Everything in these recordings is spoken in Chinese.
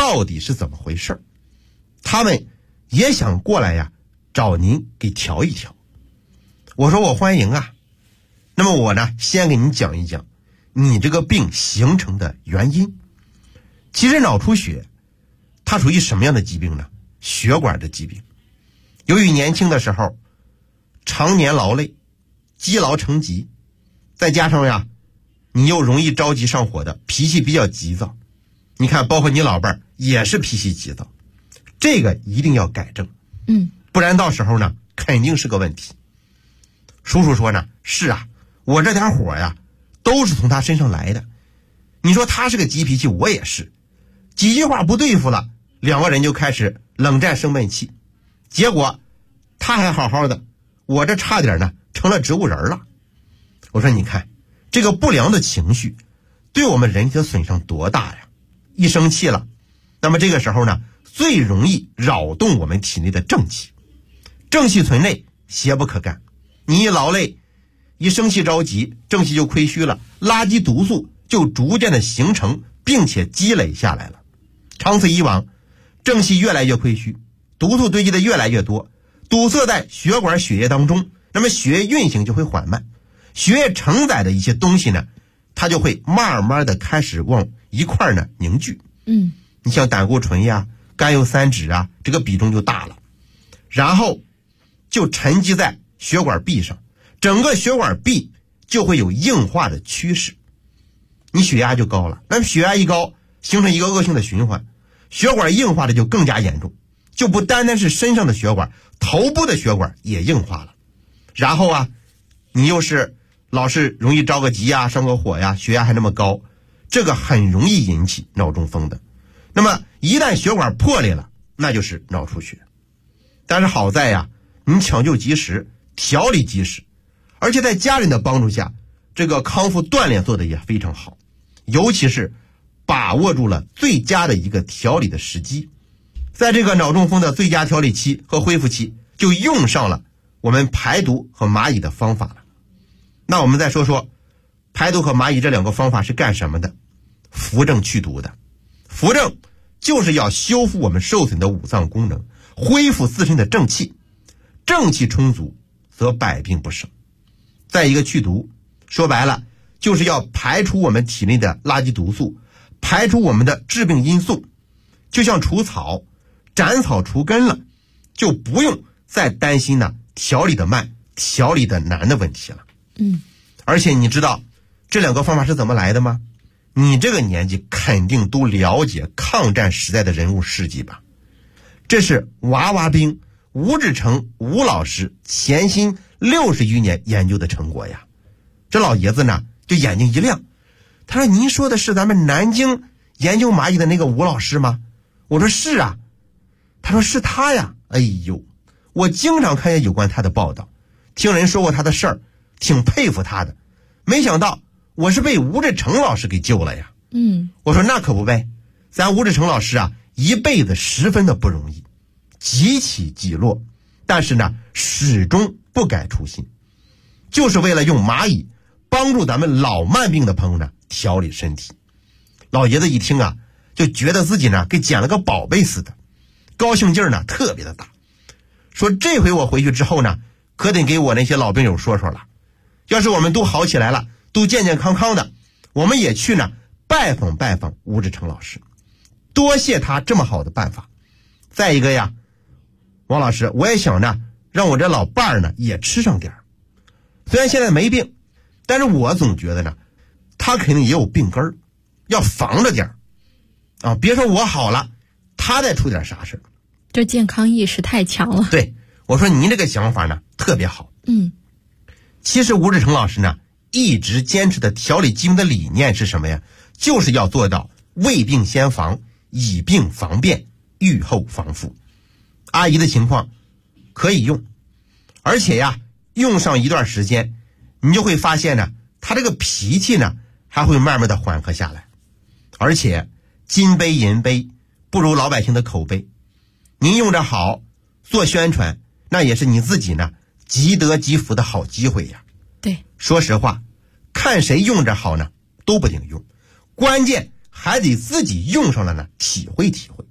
到底是怎么回事，他们也想过来呀找您给调一调。我说我欢迎啊。那么我呢先给您讲一讲你这个病形成的原因。其实脑出血它属于什么样的疾病呢？血管的疾病。由于年轻的时候常年劳累，积劳成疾，再加上呀你又容易着急上火的，脾气比较急躁。你看包括你老伴儿也是脾气急躁，这个一定要改正，不然到时候呢肯定是个问题。叔叔说呢，是啊，我这点火呀都是从他身上来的。你说他是个急脾气，我也是，几句话不对付了，两个人就开始冷战生闷气，结果他还好好的，我这差点呢成了植物人了。我说你看这个不良的情绪对我们人体的损伤多大呀，一生气了，那么这个时候呢最容易扰动我们体内的正气，正气存内，邪不可干。你一劳累，一生气着急，正气就亏虚了，垃圾毒素就逐渐的形成并且积累下来了。长此以往，正气越来越亏虚，毒素堆积的越来越多，堵塞在血管血液当中，那么血液运行就会缓慢，血液承载的一些东西呢它就会慢慢的开始往一块呢凝聚。你像胆固醇呀、甘油三酯啊，这个比重就大了，然后就沉积在血管壁上，整个血管壁就会有硬化的趋势，你血压就高了。那么血压一高，形成一个恶性的循环，血管硬化的就更加严重，就不单单是身上的血管，头部的血管也硬化了。然后啊，你又是老是容易着个急呀、上个火呀，血压还那么高，这个很容易引起脑中风的。那么一旦血管破裂了，那就是脑出血。但是好在呀，你抢救及时，调理及时，而且在家人的帮助下，这个康复锻炼做得也非常好，尤其是把握住了最佳的一个调理的时机。在这个脑中风的最佳调理期和恢复期，就用上了我们排毒和蚂蚁的方法了。那我们再说说排毒和蚂蚁这两个方法是干什么的？扶正祛毒的。扶正就是要修复我们受损的五脏功能，恢复自身的正气，正气充足则百病不生。再一个祛毒，说白了就是要排除我们体内的垃圾毒素，排除我们的致病因素。就像除草，斩草除根了，就不用再担心呢调理的慢、调理的难的问题了。而且你知道这两个方法是怎么来的吗？你这个年纪肯定都了解抗战时代的人物事迹吧？这是娃娃兵吴志成吴老师潜心60余年研究的成果呀。这老爷子呢就眼睛一亮，他说您说的是咱们南京研究蚂蚁的那个吴老师吗？我说是啊。他说是他呀。哎呦，我经常看见有关他的报道，听人说过他的事儿，挺佩服他的，没想到我是被吴志成老师给救了呀。我说那可不呗，咱吴志成老师啊一辈子十分的不容易，几起几落，但是呢始终不改初心，就是为了用蚂蚁帮助咱们老慢病的朋友呢调理身体。老爷子一听啊就觉得自己呢给捡了个宝贝似的，高兴劲儿呢特别的大，说这回我回去之后呢可得给我那些老病友说说了，要是我们都好起来了，都健健康康的，我们也去呢拜访吴志成老师，多谢他这么好的办法。再一个呀，王老师，我也想呢让我这老伴儿呢也吃上点儿，虽然现在没病，但是我总觉得呢他肯定也有病根儿，要防着点儿啊，别说我好了，他再出点啥事儿。 这健康意识太强了。 对，我说您这个想法呢特别好。其实吴志成老师呢一直坚持的调理疾病的理念是什么呀？就是要做到未病先防，以病防变，预后防复。阿姨的情况可以用，而且呀用上一段时间，你就会发现呢她这个脾气呢还会慢慢的缓和下来。而且金杯银杯不如老百姓的口碑，您用着好做宣传，那也是你自己呢积德积福的好机会呀。 对， 说实话，看谁用着好呢都不顶用，关键还得自己用上了呢体会体会。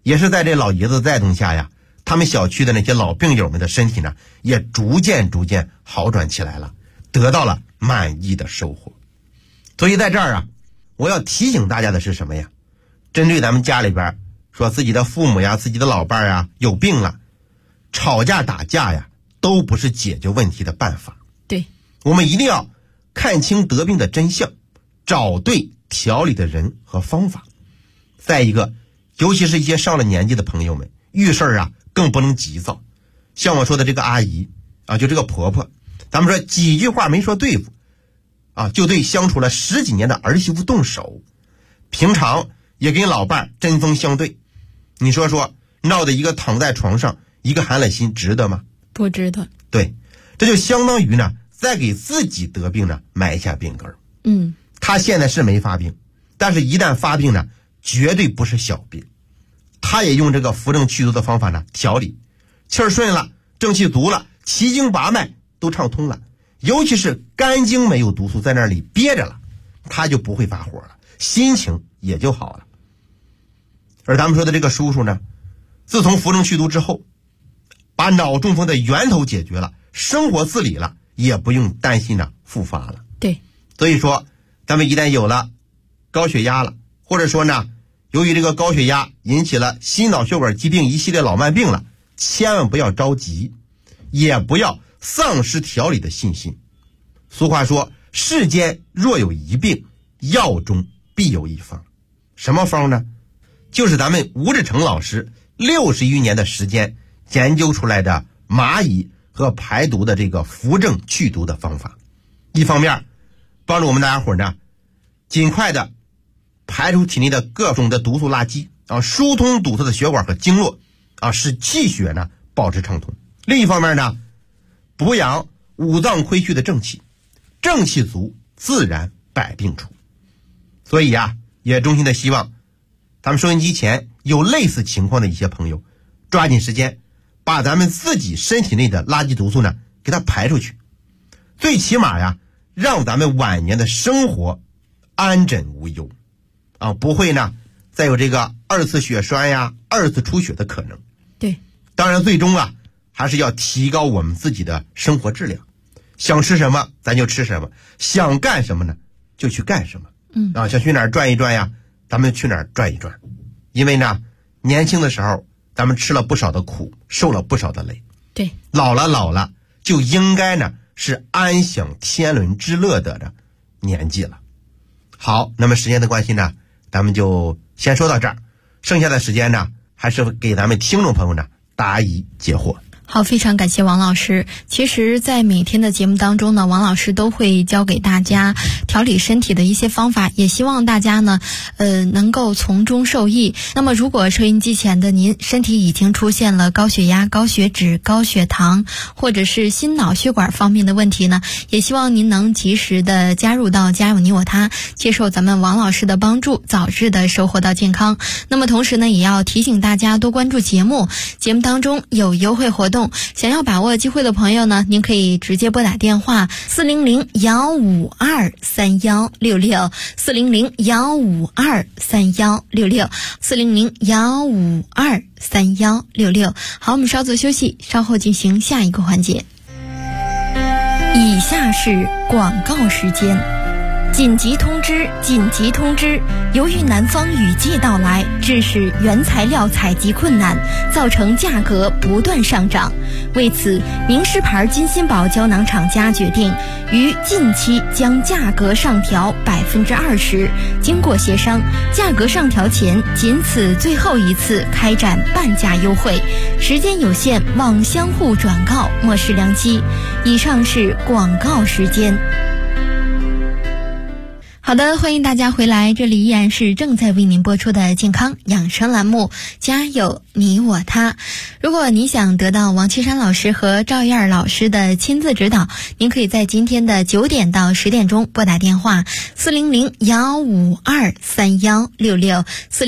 也是在这老爷子的带动下呀，他们小区的那些老病友们的身体呢，也逐渐好转起来了，得到了满意的收获。所以在这儿啊，我要提醒大家的是什么呀？针对咱们家里边说自己的父母呀、自己的老伴呀有病了，吵架打架呀，都不是解决问题的办法。 对， 我们一定要看清得病的真相，找对调理的人和方法。再一个，尤其是一些上了年纪的朋友们，遇事啊更不能急躁。像我说的这个阿姨啊，就这个婆婆，咱们说几句话没说对付啊，就对相处了10几年的儿媳妇动手，平常也跟老伴针锋相对，你说说，闹得一个躺在床上，一个寒了心，值得吗？ 不值得。 对，这就相当于呢，在给自己得病呢埋下病根。他现在是没发病，但是一旦发病呢，绝对不是小病。他也用这个扶正祛毒的方法呢调理，气儿顺了，正气足了，奇经八脉都畅通了，尤其是肝经没有毒素在那里憋着了，他就不会发火了，心情也就好了。而咱们说的这个叔叔呢，自从扶正祛毒之后，把脑中风的源头解决了，生活自理了，也不用担心呢复发了。 对， 所以说咱们一旦有了高血压了，或者说呢由于这个高血压引起了心脑血管疾病一系列老慢病了，千万不要着急，也不要丧失调理的信心。俗话说，世间若有一病，药中必有一方。什么方呢？就是咱们吴志成老师60余年的时间研究出来的蚂蚁和排毒的这个扶正祛毒的方法。一方面帮助我们大家伙呢尽快的排出体内的各种的毒素垃圾啊，疏通堵塞的血管和经络啊，使气血呢保持畅通。另一方面呢，补养五脏亏虚的正气，正气足，自然百病除。所以啊，也衷心的希望咱们收音机前有类似情况的一些朋友，抓紧时间把咱们自己身体内的垃圾毒素呢给它排出去，最起码呀，让咱们晚年的生活安枕无忧啊，不会呢再有这个2次血栓呀、2次出血的可能。 对， 当然最终啊，还是要提高我们自己的生活质量。想吃什么咱就吃什么，想干什么呢就去干什么。想去哪儿转一转呀，咱们去哪儿转一转。因为呢，年轻的时候咱们吃了不少的苦，受了不少的累。 对， 老了就应该呢是安享天伦之乐的年纪了。好，那么时间的关系呢，咱们就先说到这儿，剩下的时间呢，还是给咱们听众朋友呢答疑解惑。 好，非常感谢王老师。其实在每天的节目当中呢，王老师都会教给大家调理身体的一些方法，也希望大家呢能够从中受益。那么如果收音机前的您身体已经出现了高血压、高血脂、高血糖或者是心脑血管方面的问题呢，也希望您能及时的加入到家有你我他，接受咱们王老师的帮助，早日的收获到健康。那么同时呢，也要提醒大家多关注节目当中有优惠活动，想要把握机会的朋友呢，您可以直接拨打电话400-152-3166 400-152-3166 400-152-3166。好，我们稍作休息，稍后进行下一个环节。以下是广告时间。紧急通知！紧急通知！由于南方雨季到来，致使原材料采集困难，造成价格不断上涨。为此，名师牌金鑫宝胶囊厂家决定于近期将价格上调20%。经过协商，价格上调前仅此最后一次开展半价优惠，时间有限，望相互转告，莫视良机。以上是广告时间。好的，欢迎大家回来，这里依然是正在为您播出的健康养生栏目，家有你我他。如果你想得到王岐山老师和赵燕老师的亲自指导，您可以在今天的9点到10点钟拨打电话400-152-3166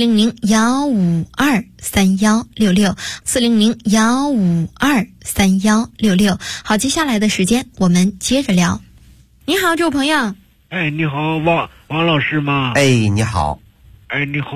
400-152-3166 400-152-3166。好，接下来的时间我们接着聊。你好，这位朋友。 哎，你好，王老师吗？ 哎，你好。 哎，你好，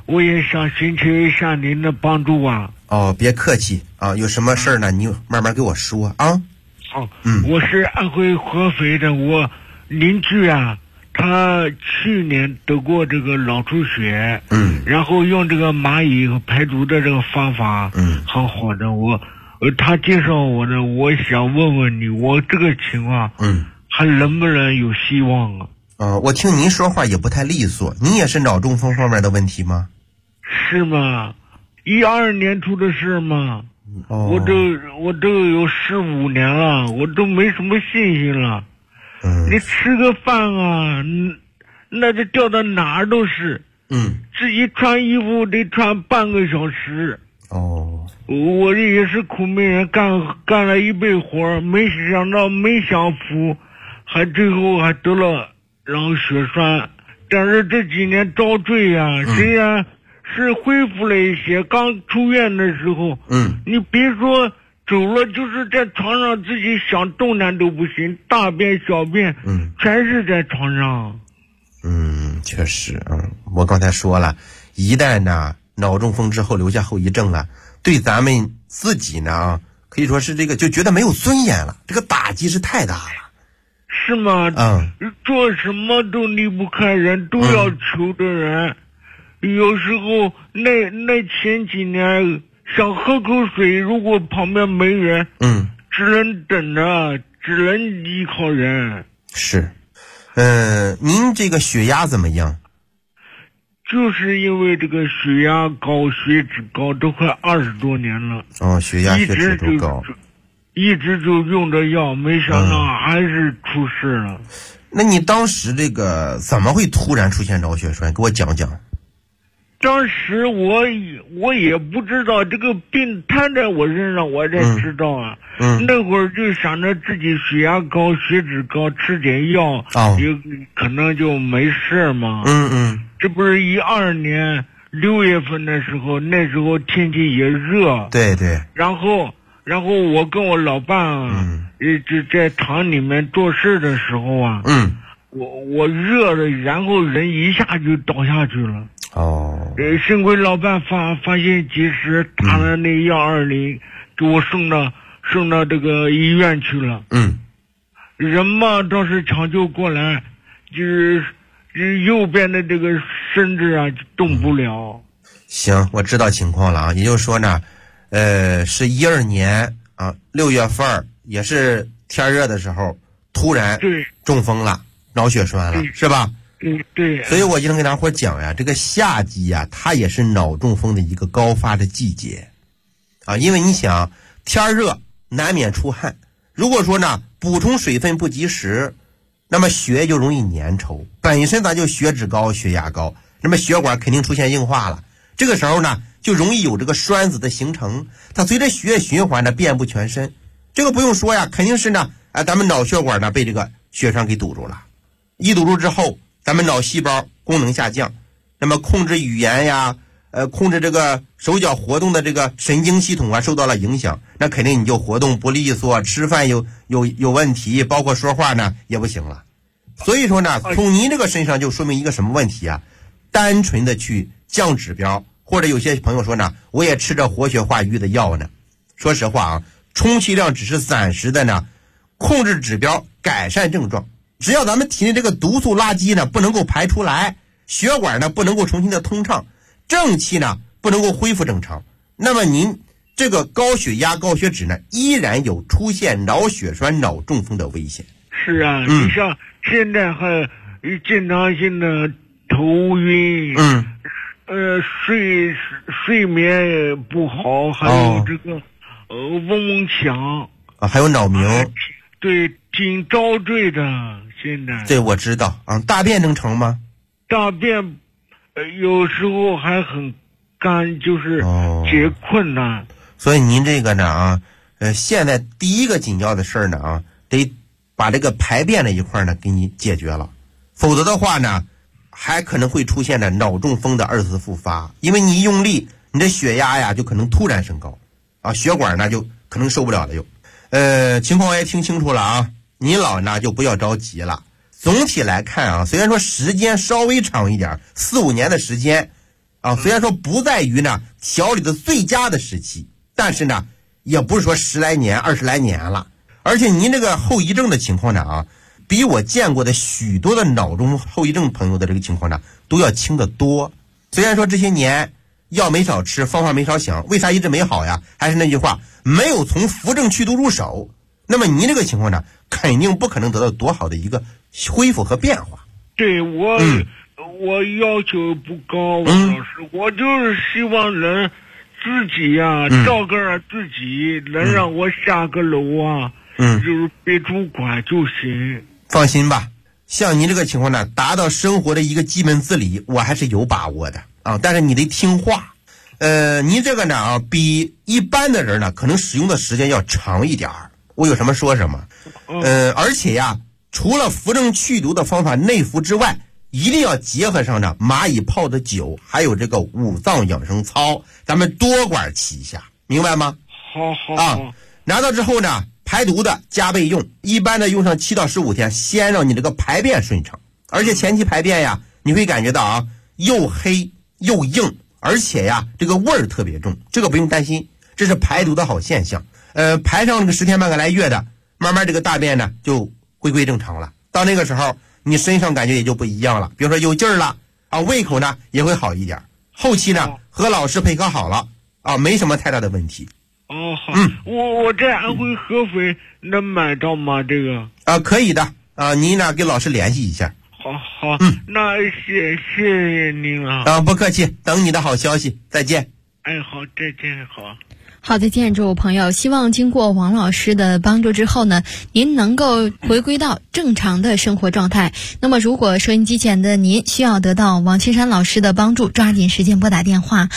我也想寻求一下您的帮助啊。 哦，别客气啊，有什么事儿呢？你慢慢给我说啊。 好，我是安徽合肥的，我邻居啊，他去年得过这个脑出血，然后用这个蚂蚁和排毒的这个方法，很好的。他介绍我的，我想问问你，我这个情况，还能不能有希望啊？ 我听您说话也不太利索，您也是脑中风方面的问题吗？ 是吗？12年出的事吗？我都有15年了，我都没什么信心了。你吃个饭啊，那就掉到哪儿都是。自己穿衣服得穿半个小时。我这也是苦命人，干了一辈活，没享福，最后还得了脑血栓。但是这几年遭罪啊，虽然是恢复了一些，刚出院的时候，你别说走了，就是在床上自己想动弹都不行，大便小便，全是在床上。 确实我刚才说了，一旦呢脑中风之后留下后遗症了，对咱们自己呢可以说是这个就觉得没有尊严了，这个打击是太大了。 是吗？做什么都离不开人，都要求的人。有时候那前几年想喝口水，如果旁边没人，只能等着，只能依靠人。 是，您这个血压怎么样？ 就是因为这个血压高、血脂高，都快20多年了。 血压、血脂都高， 一直就用着药，没想到还是出事了。 那你当时这个怎么会突然出现脑血栓？给我讲讲。 当时我也不知道这个病摊在我身上，我才知道啊。那会儿就想着自己血压高、血脂高，吃点药，也可能就没事嘛。这不是12年6月份的时候，那时候天气也热。对。然后我跟我老伴就在厂里面做事的时候啊，我热了，然后人一下就倒下去了。幸亏老伴发现及时，打了那120，给我送到这个医院去了。人嘛倒是抢救过来，就是右边的这个身子啊就动不了。 行，我知道情况了啊。也就是说呢，是12年6月份，也是天热的时候，突然中风了，脑血栓了，是吧？ 对。 所以我经常跟大伙讲呀，这个夏季呀，它也是脑中风的一个高发的季节因为你想天热难免出汗，如果说呢补充水分不及时，那么血就容易粘稠，本身咱就血脂高、血压高，那么血管肯定出现硬化了。这个时候呢，就容易有这个栓子的形成，它随着血液循环呢遍布全身。这个不用说呀，肯定是呢，咱们脑血管呢被这个血栓给堵住了。一堵住之后，咱们脑细胞功能下降，那么控制语言呀，控制这个手脚活动的这个神经系统受到了影响，那肯定你就活动不利索，吃饭有问题，包括说话呢也不行了。所以说呢，从您这个身上就说明一个什么问题啊？单纯的去降指标，或者有些朋友说呢，我也吃着活血化瘀的药呢。说实话充其量只是暂时的呢，控制指标，改善症状。只要咱们体内这个毒素垃圾呢不能够排出来，血管呢不能够重新的通畅，正气呢不能够恢复正常，那么您这个高血压、高血脂呢，依然有出现脑血栓、脑中风的危险。 是啊，你像现在还经常性的头晕，睡眠不好，还有这个嗡嗡响还有脑鸣。 对，挺遭罪的。现在这我知道大便正常吗？ 大便有时候还很干，就是解困难。 所以您这个呢现在第一个紧要的事呢得把这个排便那一块呢给你解决了，否则的话呢还可能会出现脑中风的2次复发。因为你一用力，你的血压呀就可能突然升高血管呢就可能受不了了又。情况我也听清楚了您老呢就不要着急了。总体来看虽然说时间稍微长一点，4-5年的时间， 啊。虽然说不在于呢调理的最佳的时期，但是呢也不是说10来年、20来年了。而且您这个后遗症的情况呢啊，比我见过的许多的脑中后遗症朋友的这个情况呢都要轻得多。虽然说这些年药没少吃，方法没少想，为啥一直没好呀？还是那句话，没有从扶正祛毒入手。那么您这个情况呢，肯定不可能得到多好的一个恢复和变化。 对，我要求不高，王老师，我就是希望能自己呀，照个自己能让我下个楼啊，就是别主管就行。 放心吧，像您这个情况呢，达到生活的一个基本自理，我还是有把握的啊。但是你得听话。您这个呢啊，比一般的人呢，可能使用的时间要长一点儿。我有什么说什么。而且呀，除了扶正祛毒的方法内服之外，一定要结合上呢蚂蚁泡的酒，还有这个五脏养生操，咱们多管齐下，明白吗？ 好啊，拿到之后呢，排毒的加倍用，一般的用上7到15天，先让你这个排便顺畅。而且前期排便呀，你会感觉到啊，又黑又硬，而且呀，这个味儿特别重，这个不用担心，这是排毒的好现象。排上这个10天半个来月的，慢慢这个大便呢就回归正常了。到那个时候，你身上感觉也就不一样了，比如说有劲儿了啊，胃口呢也会好一点。后期呢和老师配合好了啊，没什么太大的问题。 好，我在安徽合肥能买到吗？这个啊，可以的啊，您呢跟老师联系一下。 好，那谢谢您啊。 啊，不客气，等你的好消息，再见。 好，再见，好。 好的，建筑朋友，希望经过王老师的帮助之后呢，您能够回归到正常的生活状态。那么如果收音机前的您需要得到王青山老师的帮助，抓紧时间拨打电话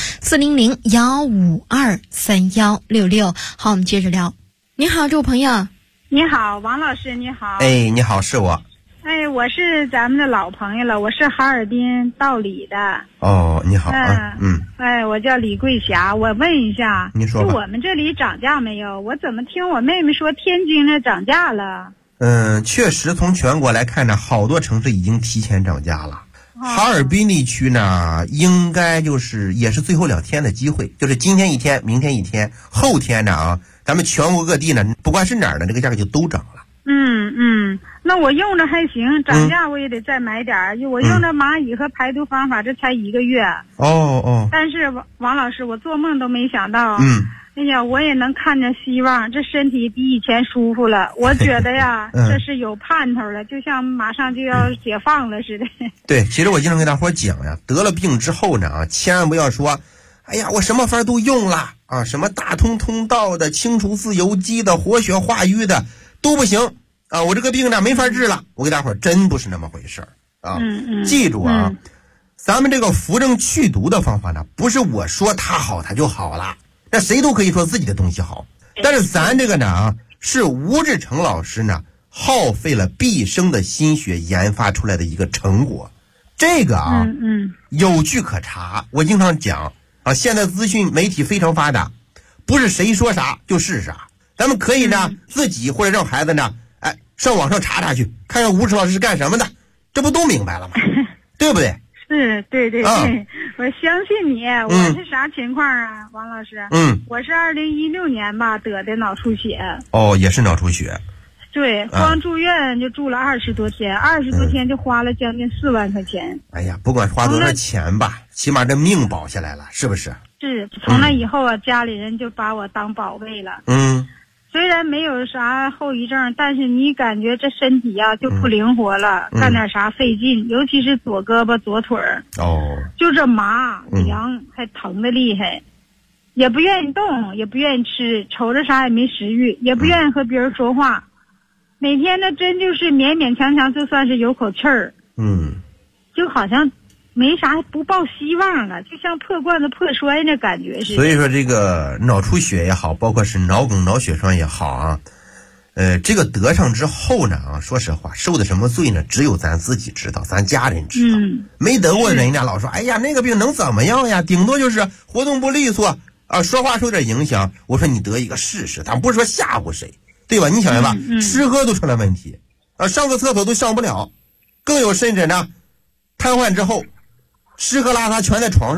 400-152-3166。好，我们接着聊。你好，这位朋友。 你好，王老师，你好。 你好，是我。 我是咱们的老朋友了，我是哈尔滨道里的。 哦，你好啊。 我叫李桂霞，我问一下， 您说吧。 就我们这里涨价没有？我怎么听我妹妹说天津那涨价了？ 确实从全国来看呢，好多城市已经提前涨价了。哈尔滨地区呢，应该就是也是最后2天的机会，就是今天1天，明天1天，后天呢啊，咱们全国各地呢，不管是哪儿的，这个价格就都涨了。 那我用着还行，涨价我也得再买点儿。我用着蚂蚁和排毒方法，这才1个月。但是王老师，我做梦都没想到。哎呀，我也能看见希望，这身体比以前舒服了。我觉得呀，这是有盼头了，就像马上就要解放了似的。 对，其实我经常跟大伙讲呀，得了病之后呢啊，千万不要说，哎呀，我什么法都用了啊，什么大通通道的、清除自由基的、活血化瘀的都不行。我这个病呢没法治了，我给大伙儿真不是那么回事啊！记住啊，咱们这个扶正祛毒的方法呢，不是我说它好它就好了，那谁都可以说自己的东西好，但是咱这个呢啊，是吴志成老师呢耗费了毕生的心血研发出来的一个成果，这个啊，有据可查。我经常讲啊，现在资讯媒体非常发达，不是谁说啥就是啥，咱们可以呢自己或者让孩子呢。上网上查查去，看看吴志老师是干什么的，这不都明白了吗？对不对？ 是，对，我相信你。我是啥情况啊，王老师？我是2016年吧得的脑出血。 也是脑出血。 对，光住院就住了20多天，20多天就花了将近4万块钱。 哎呀，不管花多少钱吧，起码这命保下来了，是不是？ 是，从那以后啊，家里人就把我当宝贝了。虽然没有啥后遗症，但是你感觉这身体呀就不灵活了，干点啥费劲，尤其是左胳膊左腿儿，就这麻凉，还疼的厉害，也不愿意动，也不愿意吃，瞅着啥也没食欲，也不愿意和别人说话，每天呢真就是勉勉强强就算是有口气儿，就好像没啥不抱希望了，就像破罐子破摔那感觉似的。 所以说这个脑出血也好，包括是脑梗脑血栓也好啊，这个得上之后呢啊，说实话受的什么罪呢，只有咱自己知道，咱家人知道。没得过人家老说，哎呀那个病能怎么样呀，顶多就是活动不利索啊，说话受点影响。我说你得一个试试，咱不是说吓唬谁，对吧？你想想吧，吃喝都成了问题啊，上个厕所都上不了，更有甚者呢，瘫痪之后吃喝拉撒全在床上，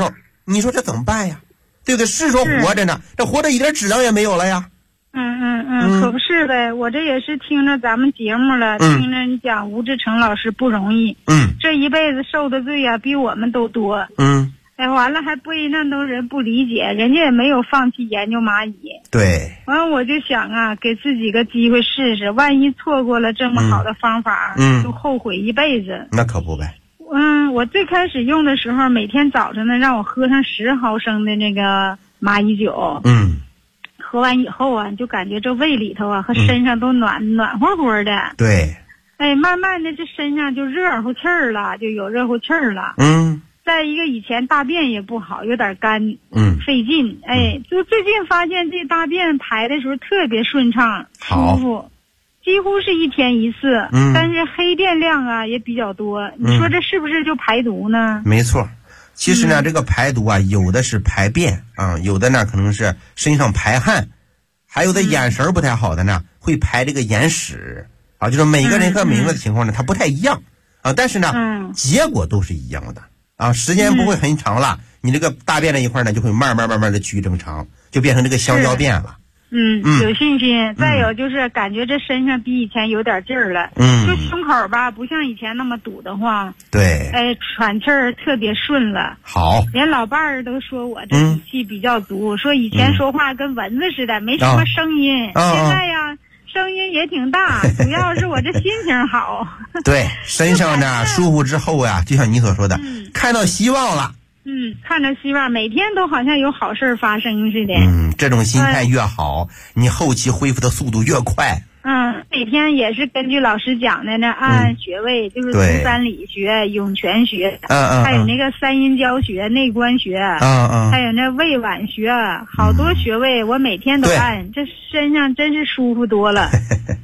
你说这怎么办呀？对不对？是说活着呢，这活着一点质量也没有了呀。 可不是呗，我这也是听着咱们节目了，听着你讲吴志成老师不容易，这一辈子受的罪啊比我们都多，完了还被那都人不理解，人家也没有放弃研究蚂蚁， 对， 完了我就想啊，给自己个机会试试，万一错过了这么好的方法，就后悔一辈子。 那可不呗。 我最开始用的时候，每天早晨呢让我喝上10毫升的那个蚂蚁酒，喝完以后啊，就感觉这胃里头啊和身上都暖和和的。 对。 慢慢的这身上就热乎气儿了，就有热乎气儿了。再一个以前大便也不好，有点干，费劲。就最近发现这大便排的时候特别顺畅，舒服，几乎是1天1次。但是黑便量啊也比较多。你说这是不是就排毒呢？ 没错。其实呢，这个排毒啊，有的是排便啊，有的呢可能是身上排汗，还有的眼神不太好的呢，会排这个眼屎啊，就是每个人和每个的情况呢，它不太一样啊，但是呢，结果都是一样的啊，时间不会很长了，你这个大便这一块呢，就会慢慢的趋于正常，就变成这个香蕉便了。 有信心。再有就是感觉这身上比以前有点劲儿了，就胸口吧，不像以前那么堵得慌。 对。 喘气儿特别顺了。 好。 连老伴儿都说我这底气比较足，说以前说话跟蚊子似的，没什么声音。现在呀，声音也挺大，主要是我这心情好。 对，身上呢舒服之后呀，就像你所说的，看到希望了。 看着希望，每天都好像有好事发生似的。 这种心态越好，你后期恢复的速度越快。 每天也是根据老师讲的呢，按学位，就是从三理学、涌泉学，还有那个三阴交学、内观学，还有那胃脘学，好多学位我每天都按，这身上真是舒服多了。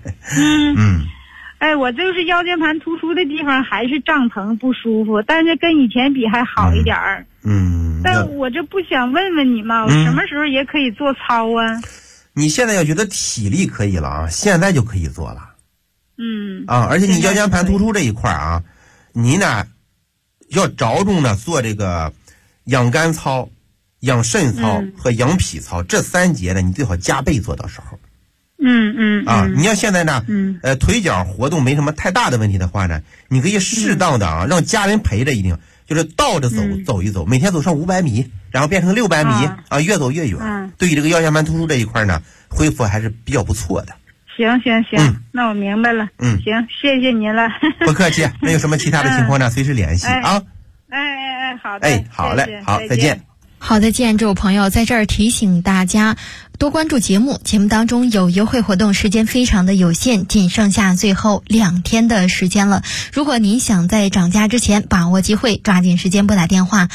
我就是腰间盘突出的地方还是胀疼不舒服，但是跟以前比还好一点儿。但我这不想问问你吗？我什么时候也可以做操啊？ 你现在要觉得体力可以了啊，现在就可以做了。而且你腰间盘突出这一块啊，你呢要着重的做这个养肝操、养肾操和养脾操这3节呢，你最好加倍做，到时候。你要现在呢，腿脚活动没什么太大的问题的话呢，你可以适当的啊，让家人陪着，一定就是倒着走一走，每天走上500米，然后变成600米啊，越走越远。对于这个腰间盘突出这一块呢，恢复还是比较不错的。 行，那我明白了。行，谢谢您了。 不客气，那有什么其他的情况呢，随时联系啊。 好的。 好嘞，好，再见。 好的，既然这位朋友在这儿提醒大家多关注节目，节目当中有优惠活动，时间非常的有限，仅剩下最后2天的时间了。如果您想在涨价之前把握机会，抓紧时间拨打电话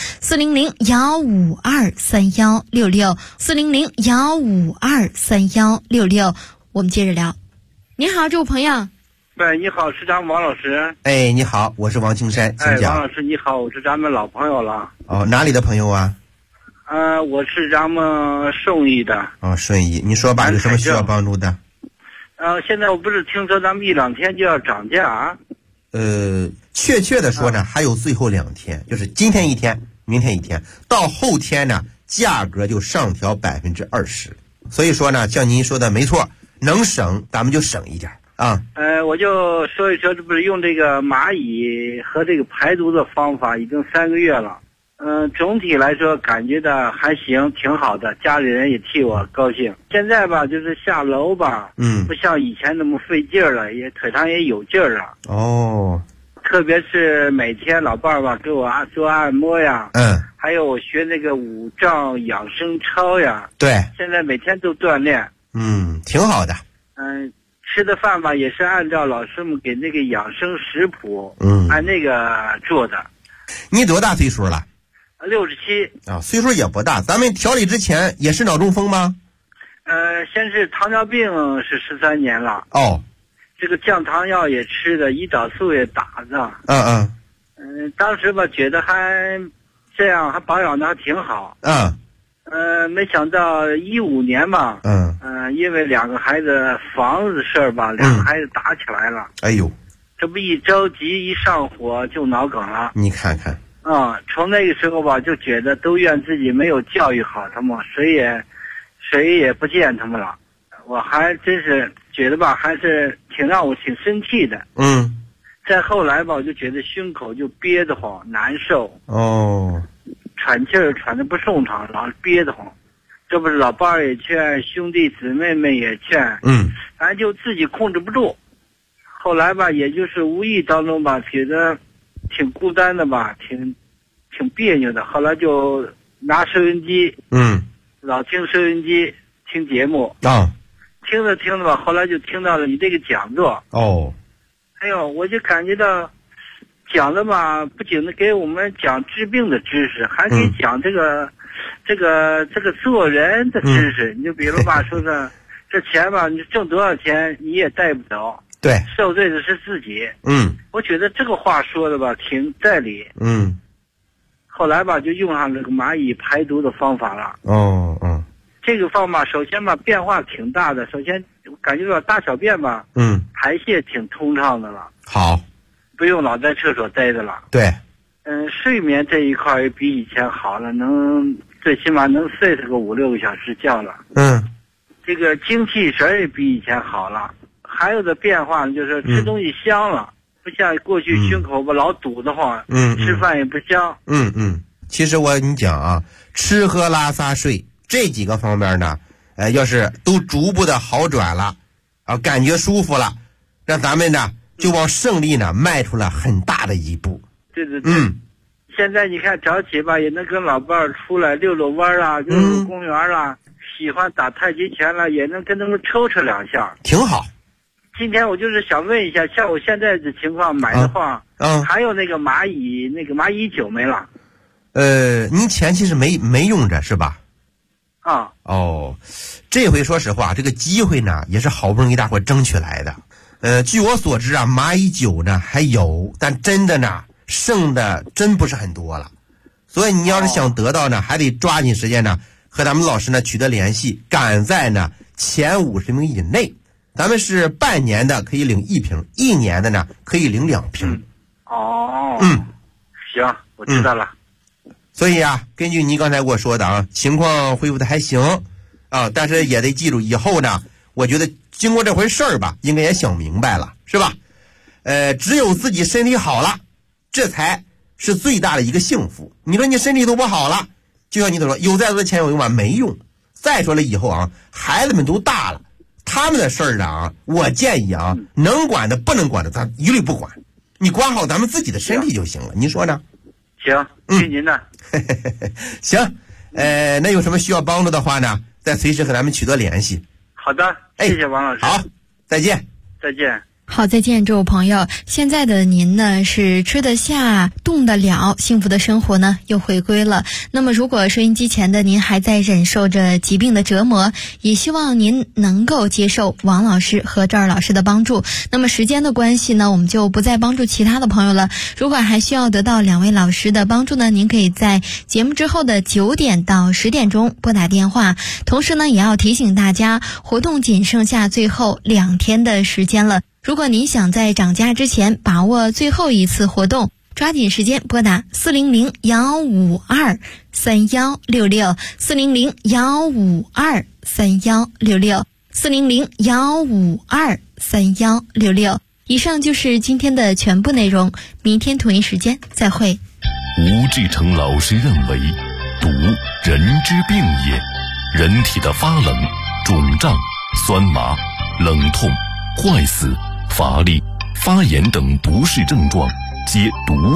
400-152-3166 400-152-3166。我们接着聊。你好，这位朋友。 喂，你好，是咱们王老师。 你好，我是王青山，请讲。 王老师你好，我是咱们老朋友了。 哪里的朋友啊？ 我是咱们顺义的。 顺义，你说吧，有什么需要帮助的？ 现在我不是听说咱们1、2天就要涨价？ 确切的说呢，还有最后2天，就是今天1天，明天1天，到后天呢，价格就上调20%。所以说呢，像您说的没错，能省咱们就省一点啊。 我就说一说，这不是用这个蚂蚁和这个排毒的方法已经3个月了。总体来说感觉到还行，挺好的，家里人也替我高兴。现在吧，就是下楼吧，不像以前那么费劲儿了，也腿上也有劲儿了。特别是每天老伴儿吧给我做按摩呀，还有我学那个5脏养生操呀， 对， 现在每天都锻炼， 挺好的。 吃的饭吧也是按照老师们给那个养生食谱，按那个做的。 你多大岁数了 ？67 啊，岁数也不大。咱们调理之前也是脑中风吗？ 先是糖尿病是13年了。这个降糖药也吃的，胰岛素也打的。当时吧觉得还这样，还保养的还挺好。没想到15年吧，因为2个孩子房子的事儿吧，2个孩子打起来了。 哎呦， 这不一着急一上火就脑梗了。 你看看。 从那个时候吧，就觉得都怨自己没有教育好他们，谁也不见他们了。我还真是觉得吧，还是让我挺生气的。再后来吧，我就觉得胸口就憋得慌，难受。喘气儿喘得不顺畅，老憋得慌。这不是老伴儿也劝，兄弟姊妹们也劝，反正就自己控制不住。后来吧，也就是无意当中吧，觉得挺孤单的吧，挺别扭的。后来就拿收音机，老听收音机听节目听着听着吧，后来就听到了你这个讲座。哎呦，我就感觉到讲的吧，不仅是给我们讲治病的知识，还给讲这个做人的知识。你就比如吧，说是这钱吧，你挣多少钱你也带不走， 对， 受罪的是自己。我觉得这个话说的吧，挺在理。后来吧，就用上这个蚂蚁排毒的方法了。这个方法首先吧，变化挺大的。首先感觉到大小便吧，排泄挺通畅的了。 好， 不用老在厕所待着了。 对， 睡眠这一块也比以前好了，最起码能睡个5-6个小时觉了。这个精气神也比以前好了。还有的变化就是吃东西香了，不像过去胸口吧老堵得慌，吃饭也不香。 其实我跟你讲啊，吃喝拉撒睡这几个方面呢，要是都逐步的好转了，感觉舒服了，让咱们呢就往胜利呢迈出了很大的一步。 对。现在你看早起吧，也能跟老伴儿出来溜溜弯啊，溜溜公园啦，喜欢打太极拳了，也能跟他们抽2下， 挺好。 今天我就是想问一下，像我现在的情况买的话，还有那个蚂蚁酒没了？ 您前期是没用着是吧？这回说实话，这个机会呢也是好不容易大伙争取来的。据我所知啊，蚂蚁酒呢还有，但真的呢剩的真不是很多了。所以你要是想得到呢，还得抓紧时间呢和咱们老师呢取得联系，赶在呢前50名以内。咱们是半年的可以领1瓶，1年的呢可以领2瓶。 行，我知道了。 所以啊，根据您刚才给我说的啊，情况恢复的还行但是也得记住，以后呢，我觉得经过这回事儿吧，应该也想明白了，是吧？只有自己身体好了，这才是最大的一个幸福。你说你身体都不好了，就像你所说，有再多的钱有用吗？没用。再说了，以后啊，孩子们都大了，他们的事儿啊，我建议啊，能管的不能管的，咱一律不管，你管好咱们自己的身体就行了。您说呢？ 行，听您的。 行，那有什么需要帮助的话呢，再随时和咱们取得联系。 好的，谢谢王老师。 好，再见。 再见。 好，再见，这位朋友。现在的您呢是吃得下、动得了，幸福的生活呢又回归了。那么如果收音机前的您还在忍受着疾病的折磨，也希望您能够接受王老师和赵老师的帮助。那么时间的关系呢，我们就不再帮助其他的朋友了。如果还需要得到2位老师的帮助呢，您可以在节目之后的9点到10点钟拨打电话。同时呢，也要提醒大家，活动仅剩下最后2天的时间了。如果您想在涨价之前把握最后一次活动，抓紧时间拨打400-152-3166 400-152-3166 400-152-3166。以上就是今天的全部内容，明天同一时间再会。 吴志成老师认为，毒人之病也，人体的发冷、肿胀、酸麻、冷痛、坏死、乏力、发炎等不适症状皆毒